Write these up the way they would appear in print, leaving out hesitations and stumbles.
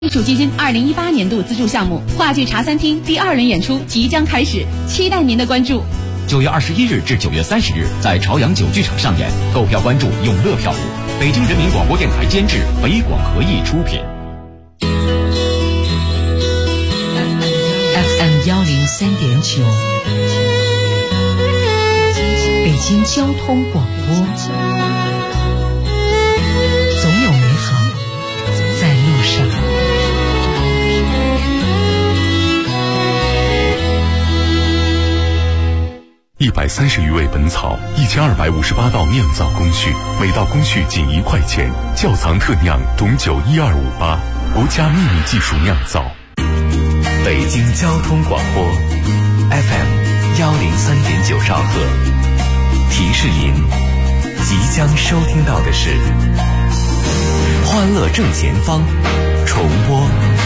艺术基金2018年度资助项目话剧茶餐厅第2轮演出即将开始，期待您的关注。 9月21日至9月30日，在朝阳9剧场上演，购票关注永乐票务。北京人民广播电台监制，北广合艺出品。 FM 103.9，北京交通广播。总有美好在路上。 130余味本草，1258道酿造工序，每道工序仅1块钱。窖藏特酿董酒12588，国家秘密技术酿造。 北京交通广播 FM 103.9兆赫，提示您即将收听到的是欢乐正前方重播。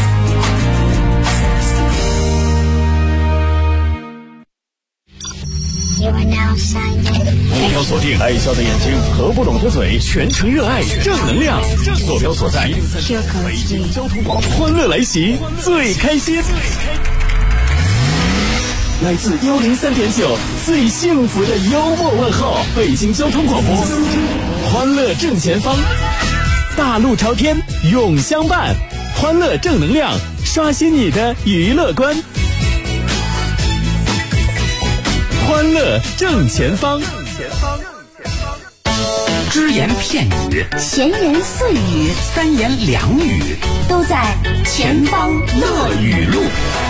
目标锁定爱笑的眼睛和不懂的嘴，全程热爱正能量。坐标所在北京交通广播，欢乐来袭，最开心。来自103.9最幸福的幽默问候，北京交通广播，欢乐正前方，大路朝天永相伴，欢乐正能量，刷新你的娱乐观。欢乐正前方， 只言片语， 闲言碎语， 三言两语， 都在前方乐语录。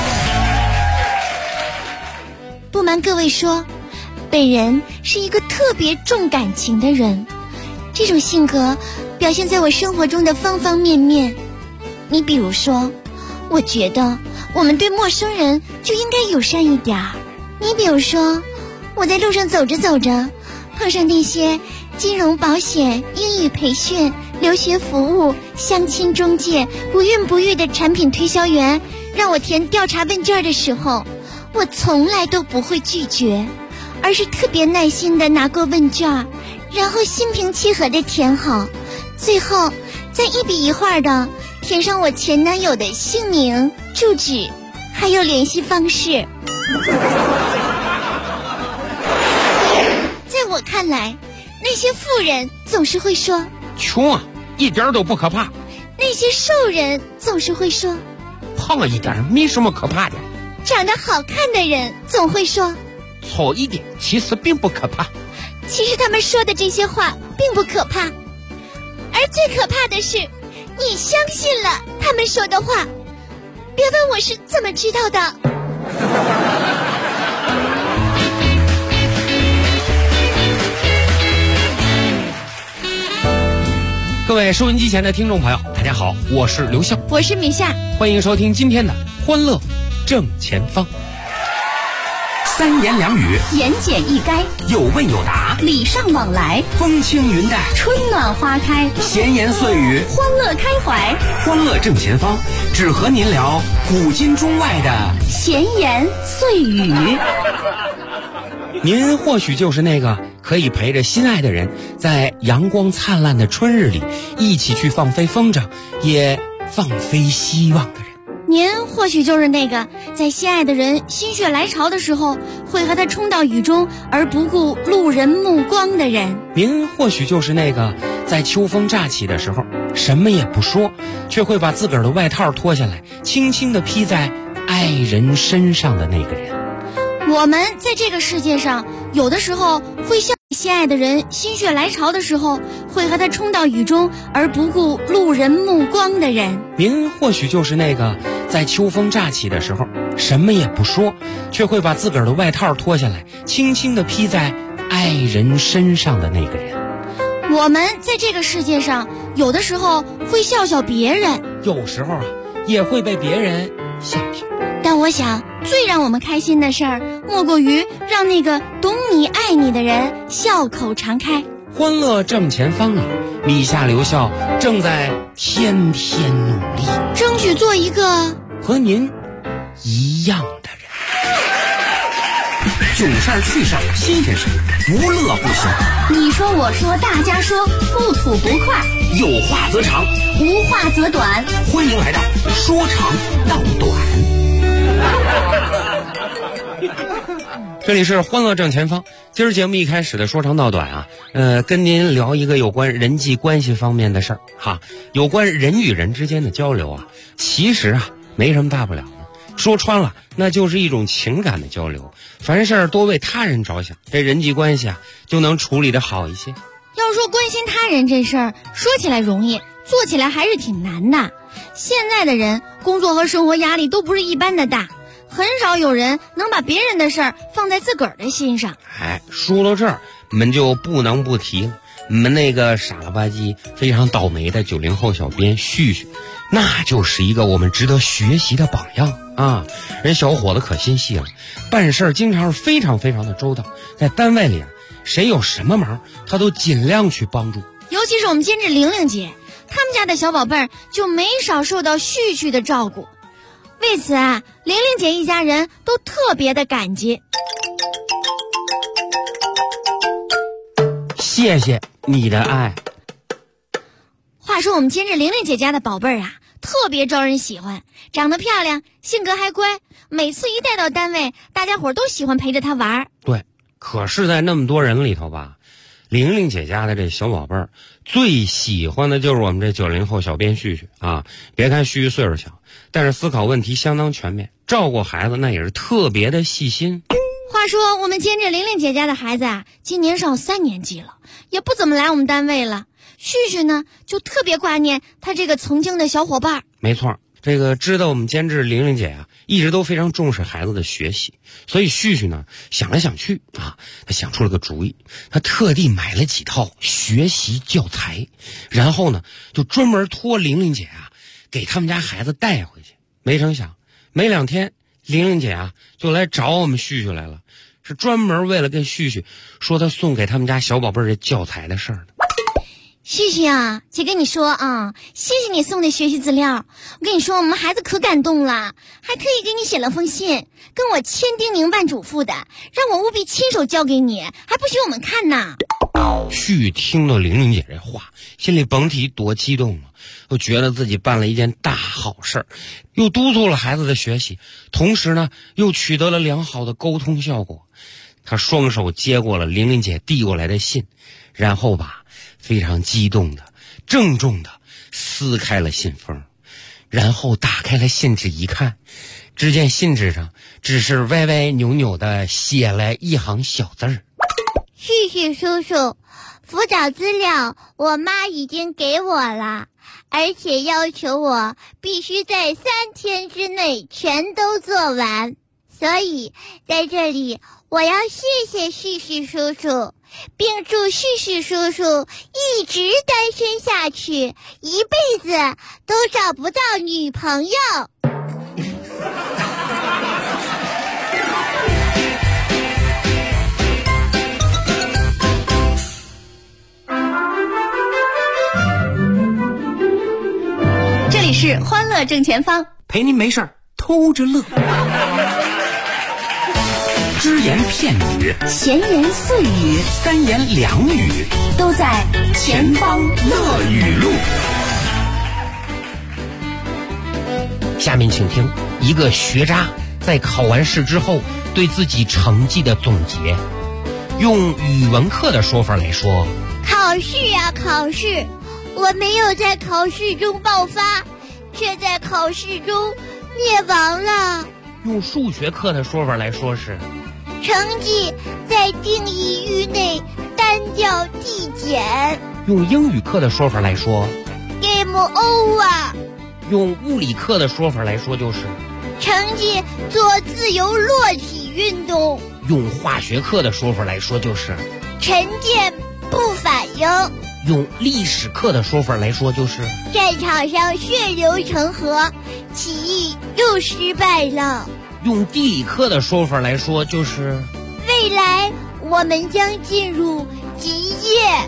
不瞒各位说，本人是一个特别重感情的人，这种性格表现在我生活中的方方面面。你比如说，我觉得我们对陌生人就应该友善一点儿。你比如说，我在路上走着走着，碰上那些金融保险、英语培训、留学服务、相亲中介、不孕不育的产品推销员，让我填调查问卷的时候，我从来都不会拒绝，而是特别耐心地拿过问卷，然后心平气和地填好，最后再一笔一画地填上我前男友的姓名、住址还有联系方式。在我看来，那些富人总是会说穷啊，一点都不可怕。 那些瘦人总是会说胖一点没什么可怕的。 长得好看的人总会说糙一点其实并不可怕。 其实他们说的这些话并不可怕，而最可怕的是你相信了他们说的话。别问我是怎么知道的。 各位收音机前的听众朋友，大家好，我是刘笑， 我是米夏， 欢迎收听今天的欢乐正前方。 三言两语， 言简意赅， 有问有答， 礼尚往来， 风轻云淡， 春暖花开， 闲言碎语， 欢乐开怀。 欢乐正前方，只和您聊古今中外的闲言碎语。 您或许就是那个可以陪着心爱的人在阳光灿烂的春日里一起去放飞风筝，也放飞希望的人。 您或许就是那个在心爱的人心血来潮的时候会和他冲到雨中而不顾路人目光的人。 您或许就是那个在秋风乍起的时候什么也不说，却会把自个儿的外套脱下来轻轻地披在爱人身上的那个人。 我们在这个世界上有的时候会像心爱的人心血来潮的时候会和他冲到雨中而不顾路人目光的人。 您或许就是那个在秋风乍起的时候什么也不说，却会把自个儿的外套脱下来轻轻地披在爱人身上的那个人。 我们在这个世界上有的时候会笑笑别人， 有时候也会被别人笑笑。 但我想最让我们开心的事儿莫过于让那个懂你爱你的人笑口常开。 欢乐正前方里，米夏刘笑正在天天努力， 争取做一个和您一样的人。 囧事儿、趣事儿、新鲜事儿，无乐不休。 你说我说大家说，不吐不快， 有话则长， 无话则短。 欢迎来到说长道短。这里是欢乐正前方。今儿节目一开始的说长道短啊，跟您聊一个有关人际关系方面的事儿哈，有关人与人之间的交流啊，其实啊没什么大不了的，说穿了那就是一种情感的交流。凡事多为他人着想，这人际关系啊就能处理得好一些。 要说关心他人这事儿，说起来容易，做起来还是挺难的。现在的人工作和生活压力都不是一般的大，很少有人能把别人的事儿放在自个儿的心上。 说到这儿，我们就不能不提了。我们那个傻了吧唧、非常倒霉的90后小编旭旭，那就是一个我们值得学习的榜样啊！人小伙子可心细了，办事经常是非常非常的周到，在单位里啊，谁有什么忙，他都尽量去帮助。 尤其是我们监制玲玲姐，他们家的小宝贝儿就没少受到旭旭的照顾。为此啊，玲玲姐一家人都特别的感激。 谢谢你的爱。 话说我们监制玲玲姐家的宝贝儿啊，特别招人喜欢，长得漂亮，性格还乖，每次一带到单位，大家伙都喜欢陪着她玩。 对，可是在那么多人里头吧，玲玲姐家的这小宝贝儿最喜欢的就是我们这90后小编旭旭啊。别看旭旭岁数小，但是思考问题相当全面，照顾孩子那也是特别的细心。 话说我们监制玲玲姐家的孩子啊，今年上3年级了，也不怎么来我们单位了。旭旭呢，就特别挂念他这个曾经的小伙伴。 没错，这个知道我们监制玲玲姐啊，一直都非常重视孩子的学习，所以旭旭呢想来想去啊，他想出了个主意，他特地买了几套学习教材，然后呢就专门托玲玲姐啊给他们家孩子带回去。没成想，没2天，玲玲姐啊就来找我们旭旭来了，是专门为了跟旭旭说他送给他们家小宝贝儿的教材的事儿呢。 旭旭啊，姐跟你说啊，谢谢你送的学习资料。我跟你说，我们孩子可感动了，还特意给你写了封信，跟我千叮咛万嘱咐的，让我务必亲手交给你，还不许我们看呢。 旭听到玲玲姐这话，心里甭提多激动了，又觉得自己办了一件大好事，又督促了孩子的学习，同时呢又取得了良好的沟通效果。他双手接过了玲玲姐递过来的信，然后吧非常激动的郑重的撕开了信封，然后打开了信纸一看，只见信纸上只是歪歪扭扭的写了一行小字儿： 旭旭叔叔，辅导资料我妈已经给我了，而且要求我必须在3天之内全都做完，所以在这里我要谢谢旭旭叔叔，并祝旭旭叔叔一直单身下去，一辈子都找不到女朋友。 这里是欢乐正前方， 陪您没事儿偷着乐。只言片语， 闲言碎语 3言2语， 都在前方乐语录。下面请听一个学渣在考完试之后对自己成绩的总结。用语文课的说法来说， 考试啊考试，我没有在考试中爆发，却在考试中灭亡了。 用数学课的说法来说是， 成绩在定义域内单调递减。 用英语课的说法来说 Game over。 用物理课的说法来说就是成绩做自由落体运动。 用化学课的说法来说就是沉淀不反应。 用历史课的说法来说就是战场上血流成河，起义又失败了。 用地理课的说法来说就是未来我们将进入极夜。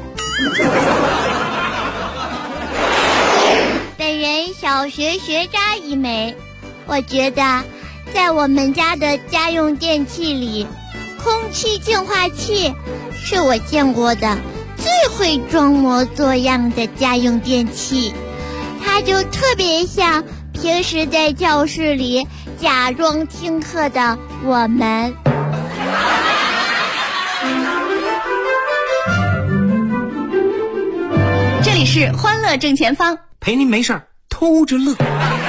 本人小学学渣一枚，我觉得在我们家的家用电器里， 空气净化器是我见过的最会装模作样的家用电器，它就特别像平时在教室里假装听课的我们。 这里是欢乐正前方， 陪您没事儿偷着乐。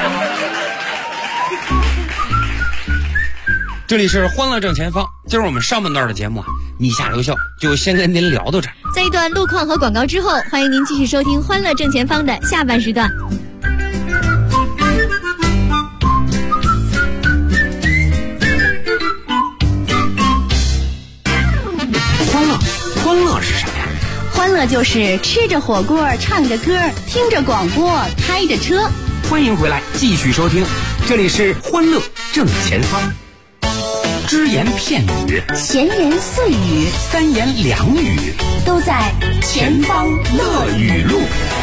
这里是欢乐正前方，今儿我们上半段的节目你下留校就先跟您聊到这儿。 在一段路况和广告之后，欢迎您继续收听欢乐正前方的下半时段。 欢乐是什么呀？ 欢乐就是吃着火锅，唱着歌，听着广播，开着车。 欢迎回来，继续收听，这里是欢乐正前方。只言片语， 闲言碎语， 三言两语， 都在前方乐语录。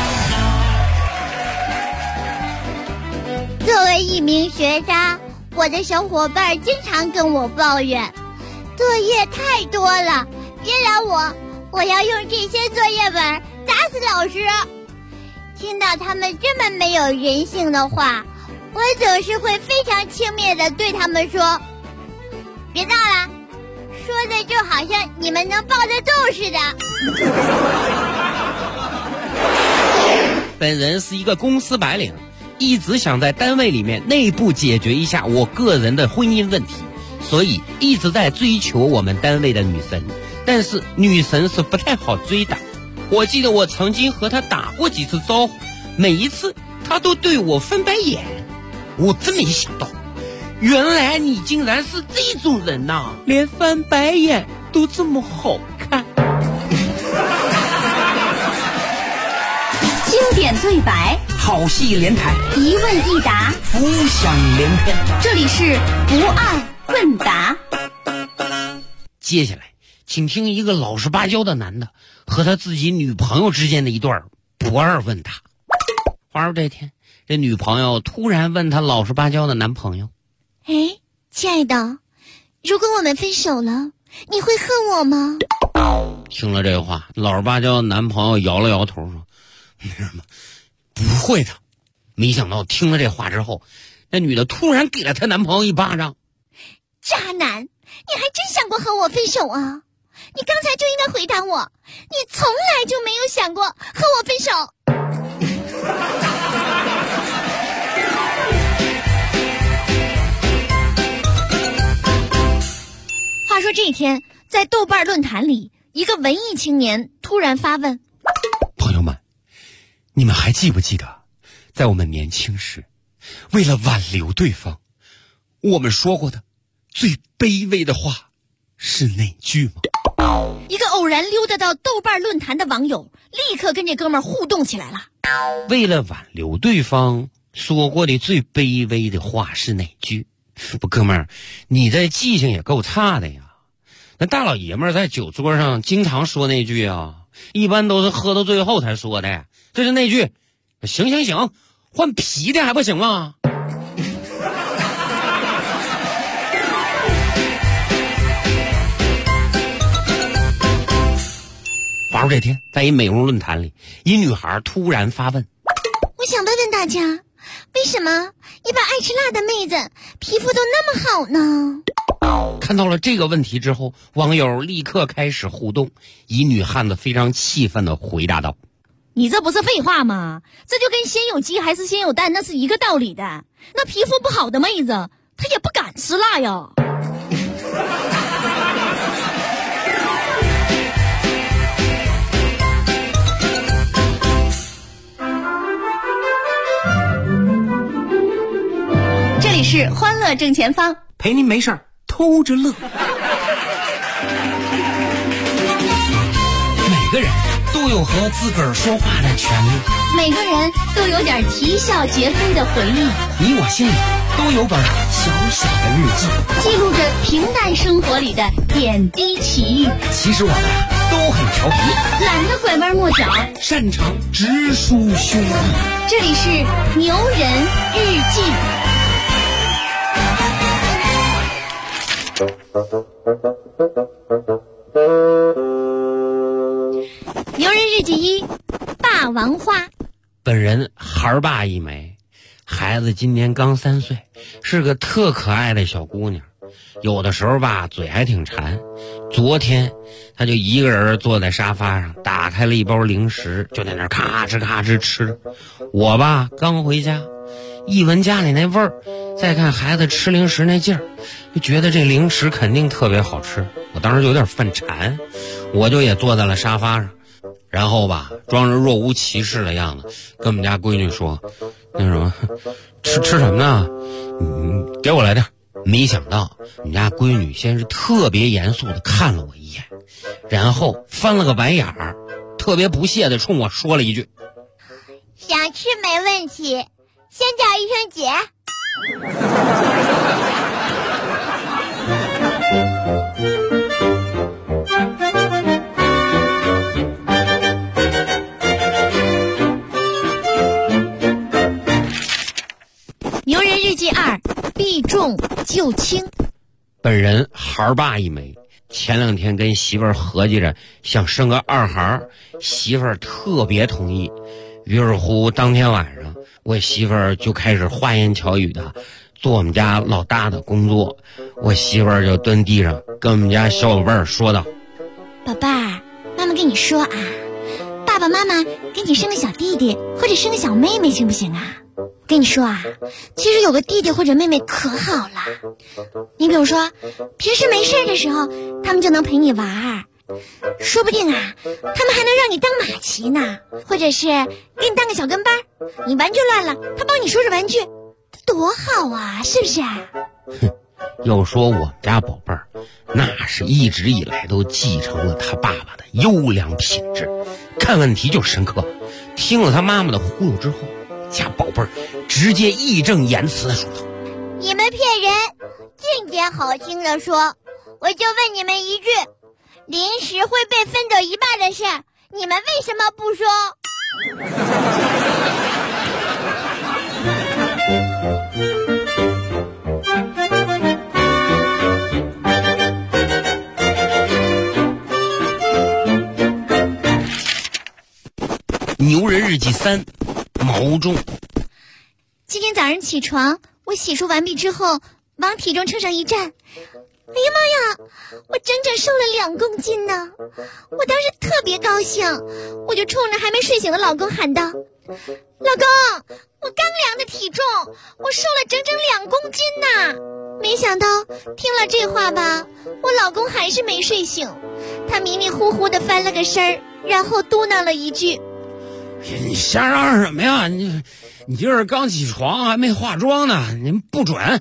作为一名学渣，我的小伙伴经常跟我抱怨，作业太多了，别拦我要用这些作业本打死老师。听到他们这么没有人性的话，我总是会非常轻蔑地对他们说，别闹了，说的就好像你们能抱得动似的。 本人是一个公司白领，一直想在单位里面内部解决一下我个人的婚姻问题，所以一直在追求我们单位的女神，但是女神是不太好追的。我记得我曾经和她打过几次招呼，每一次她都对我翻白眼。我真没想到，原来你竟然是这种人呐，连翻白眼都这么好看。 经典对白， 好戏连台， 一问一答， 浮想联翩。 这里是不二问答。 接下来请听一个老实巴交的男的和他自己女朋友之间的一段不二问答。话说这天，这女朋友突然问他老实巴交的男朋友， 哎，亲爱的，如果我们分手了，你会恨我吗？ 听了这话，老实巴交的男朋友摇了摇头说，没什么，不会的。没想到听了这话之后，那女的突然给了她男朋友一巴掌。 渣男，你还真想过和我分手啊？你刚才就应该回答我，你从来就没有想过和我分手。话说这一天，在豆瓣论坛里，一个文艺青年突然发问， 朋友们，你们还记不记得在我们年轻时，为了挽留对方，我们说过的最卑微的话是哪句吗？ 一个偶然溜达到豆瓣论坛的网友立刻跟这哥们儿互动起来了。 为了挽留对方说过的最卑微的话是哪句？不，哥们儿，你这记性也够差的呀。那大老爷们儿在酒桌上经常说那句啊，一般都是喝到最后才说的。这是那句，行行行，换皮的还不行吗？话说这天，在一美容论坛里，一女孩突然发问， 我想问问大家，为什么一般爱吃辣的妹子皮肤都那么好呢？ 看到了这个问题之后，网友立刻开始互动。一女汉子非常气愤地回答道， 你这不是废话吗？这就跟先有鸡还是先有蛋那是一个道理的。那皮肤不好的妹子她也不敢吃辣呀。这里是欢乐正前方， 陪您没事儿偷着乐。 每个人都有和自个儿说话的权利， 每个人都有点啼笑皆非的回忆， 你我心里都有本小小的日记， 记录着平淡生活里的点滴奇遇。 其实我们都很调皮， 懒得拐弯抹角， 擅长直抒胸臆。 这里是牛人日记。 牛人日记1，霸王花。 本人孩爸一枚，孩子今年刚3岁，是个特可爱的小姑娘。有的时候吧，嘴还挺馋。昨天她就一个人坐在沙发上，打开了一包零食，就在那儿咔哧咔哧吃。我吧刚回家，一闻家里那味儿，再看孩子吃零食那劲儿，就觉得这零食肯定特别好吃。我当时就有点犯馋，我就也坐在了沙发上，然后吧装着若无其事的样子跟我们家闺女说，那什么吃什么呢？给我来点。没想到我们家闺女先是特别严肃的看了我一眼，然后翻了个白眼儿，特别不屑的冲我说了一句， 想吃没问题，先叫一声姐。 牛人日记2，避重就轻。 本人孩爸一枚，前2天跟媳妇儿合计着想生个2孩，媳妇儿特别同意。于是乎当天晚上，我媳妇儿就开始花言巧语的做我们家老大的工作。我媳妇儿就蹲地上跟我们家小宝贝儿说道， 宝贝儿，妈妈跟你说啊，爸爸妈妈给你生个小弟弟或者生个小妹妹行不行啊？跟你说啊，其实有个弟弟或者妹妹可好了。你比如说平时没事的时候，他们就能陪你玩，说不定啊他们还能让你当马骑呢，或者是给你当个小跟班，你玩具乱了他帮你收拾玩具，多好啊，是不是？ 要说我们家宝贝儿，那是一直以来都继承了他爸爸的优良品质，看问题就深刻。听了他妈妈的忽悠之后，家宝贝儿直接义正言辞地说道， 你们骗人，净捡好听的说，我就问你们一句，零食会被分走一半的事，你们为什么不说？ 牛人日记3，毛重。 今天早上起床，我洗漱完毕之后往体重秤上一站，哎呀妈呀，我整整瘦了2公斤呢！我当时特别高兴，我就冲着还没睡醒的老公喊道，老公，我刚量的体重，我瘦了整整2公斤呢！没想到听了这话吧，我老公还是没睡醒，他迷迷糊糊的翻了个身儿，然后嘟囔了一句， 你瞎嚷嚷什么呀？你今儿刚起床还没化妆呢，您不准。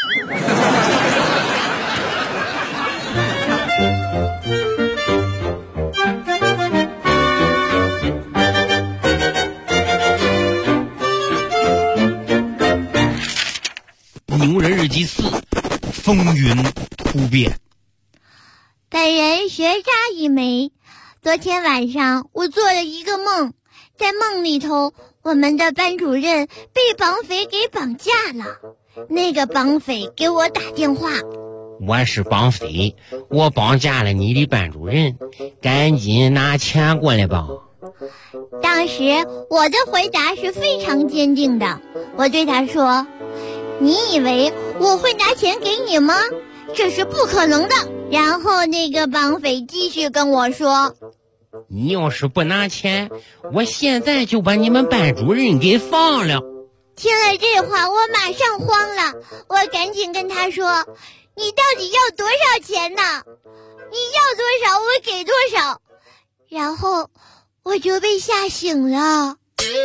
牛人日记4，风云突变。 本人学渣一枚，昨天晚上我做了一个梦，在梦里头，我们的班主任被绑匪给绑架了。那个绑匪给我打电话， 我是绑匪，我绑架了你的班主任，赶紧拿钱过来吧。 当时我的回答是非常坚定的，我对他说，你以为我会拿钱给你吗？这是不可能的。然后那个绑匪继续跟我说， 你要是不拿钱，我现在就把你们班主任给放了。 听了这话，我马上慌了，我赶紧跟他说，你到底要多少钱呢？你要多少我给多少。然后我就被吓醒了。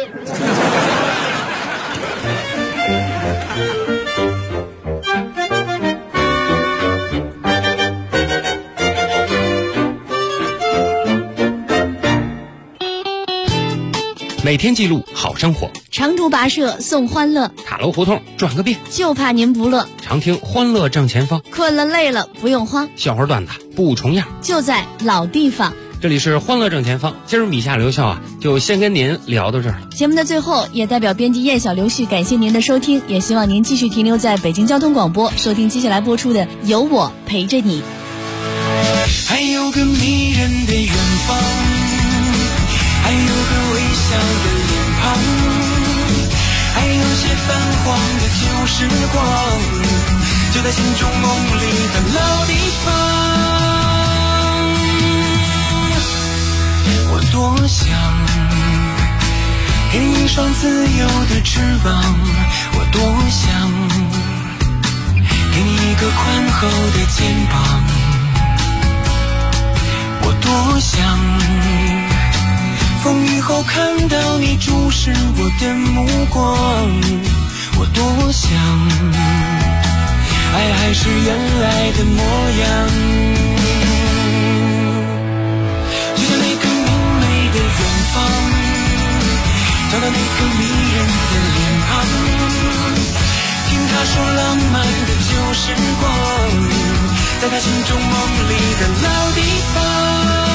每天记录好生活， 长途跋涉送欢乐， 塔楼胡同转个遍， 就怕您不乐。 常听欢乐正前方， 困了累了不用慌， 笑话段子不重样， 就在老地方。 这里是欢乐正前方，今儿米夏刘笑就先跟您聊到这儿了。 节目的最后，也代表编辑叶小刘旭感谢您的收听，也希望您继续停留在北京交通广播，收听接下来播出的《有我陪着你》。 还有个迷人的远方，还有个微笑的脸庞，还有些泛黄的旧时光，就在心中梦里的老地方。我多想给你一双自由的翅膀，我多想给你一个宽厚的肩膀，我多想风雨后看到你注视我的目光，我多想爱还是原来的模样，就像那个明媚的远方，找到那个迷人的脸庞，听他说浪漫的旧时光，在他心中梦里的老地方。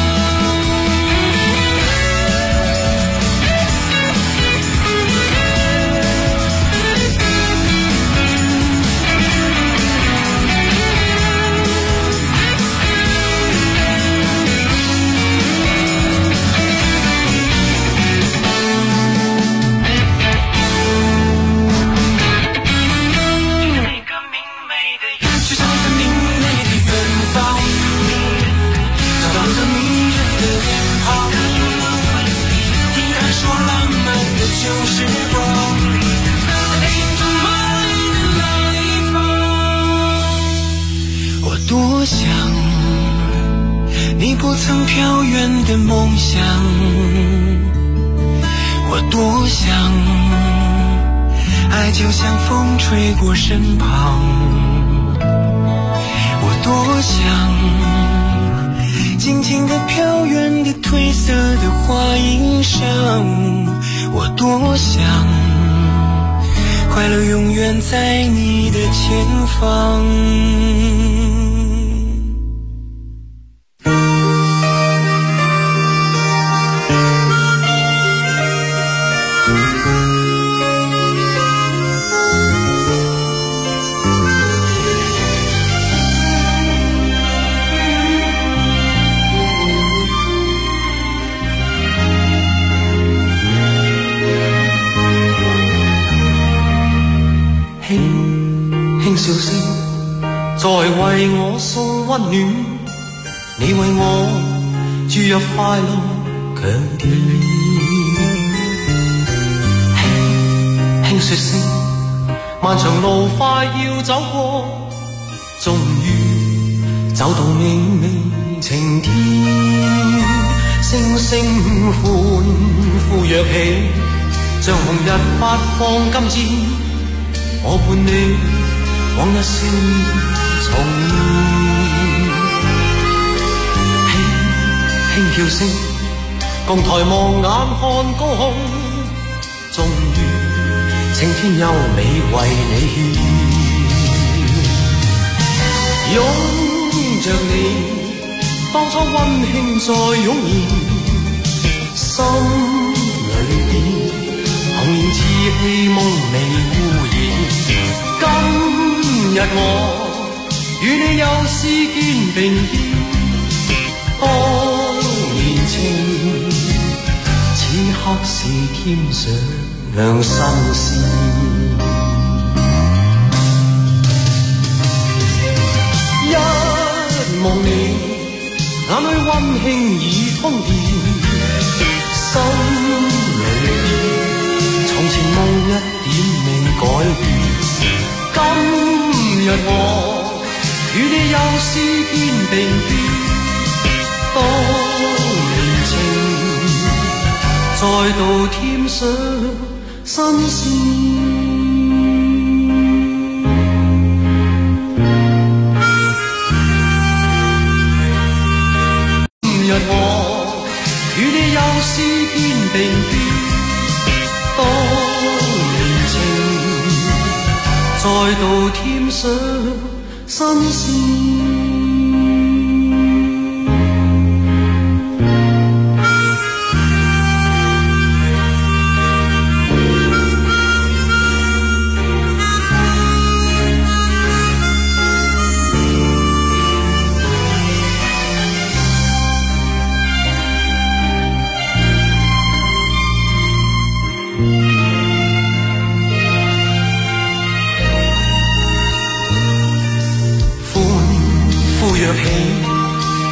多想你不曾飘远的梦想，我多想爱就像风吹过身旁，我多想静静地飘远的褪色的花衣裳，我多想快乐永远在你的前方。笑聲在為我送溫暖，你為我注入快樂強電，輕輕說聲漫長路快要走過，終於走到明媚晴天，星星歡呼躍起，像紅日發放金箭，我伴你往日笑面重現，輕輕叫聲共抬望眼看高空，終於晴天優美為你獻，擁着你當初溫馨再湧現，心裏邊童年稚氣夢未污染，今日我與你又是肩並肩，當年情此刻是添上新鮮，一望你眼裏溫馨已通電，心裏邊從前夢一點未改變，今日我與你又是肩並肩，當年情再度添上新鮮。今日我與你又是肩並肩，當年情再度添上新鮮。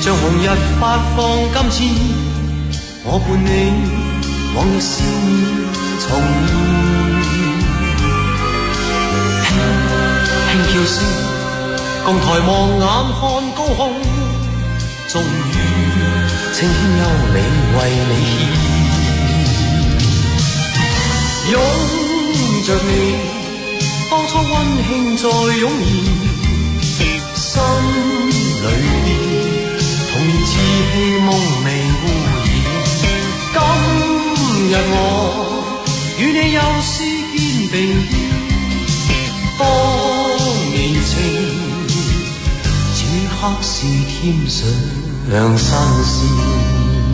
像紅日發放金箭，我伴你往日笑面重現。輕叫聲，共抬望眼看高空，終於青天優美為你獻。擁着你，當初溫馨再湧現，心裏面童年稚氣夢未污染。今日我與你又是肩並肩，當年情此刻是添上新鮮。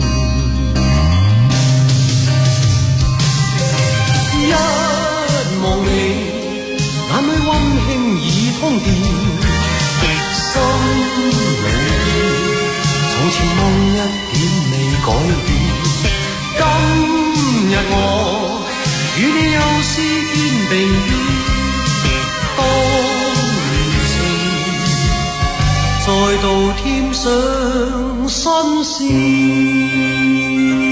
一望你，眼裏溫馨已通電，心裏從前夢一點未改變。今日我與你又是肩並肩，當年情再度添上新鮮。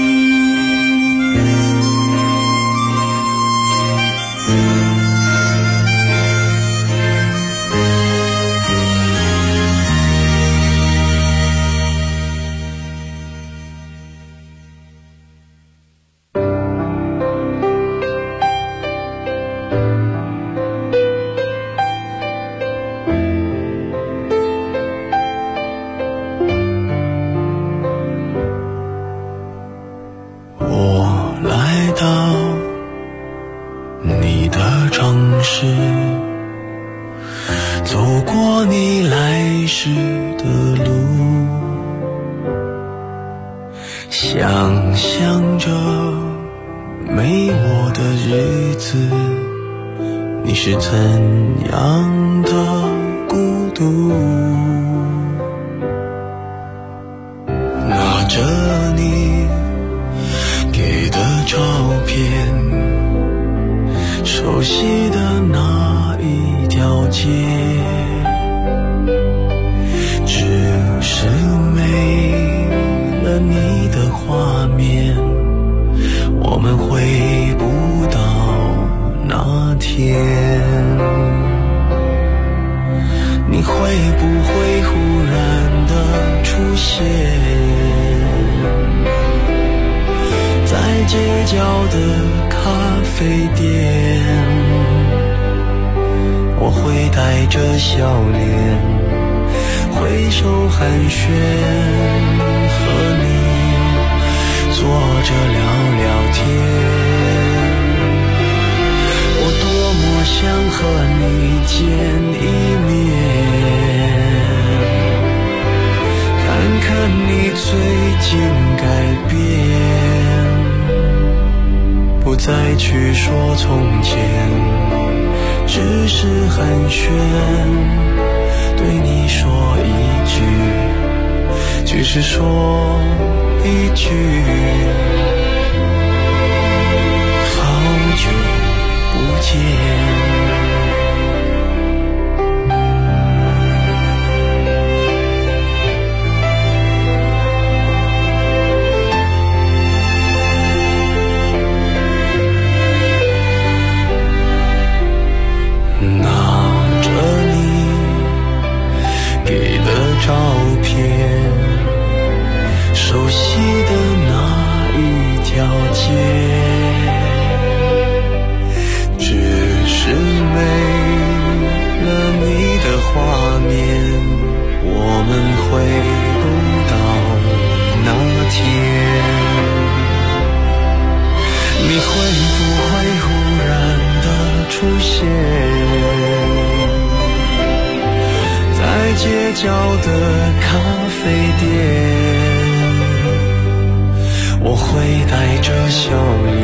想象着没我的日子，你是怎样的孤独？拿着你给的照片，熟悉的那一条街，只是没了你的画面，我们回不到那天。你会不会忽然的出现在街角的咖啡店？我会带着笑脸挥手寒暄，和你坐着聊聊天。我多么想和你见一面，看看你最近改变，不再去说从前，只是寒暄，对你说一句，只是说一句，好久不见。照片，熟悉的那一条街，只是没了你的画面，我们回不到那天。你会不会忽然的出现在街角的咖啡店？我会带着笑脸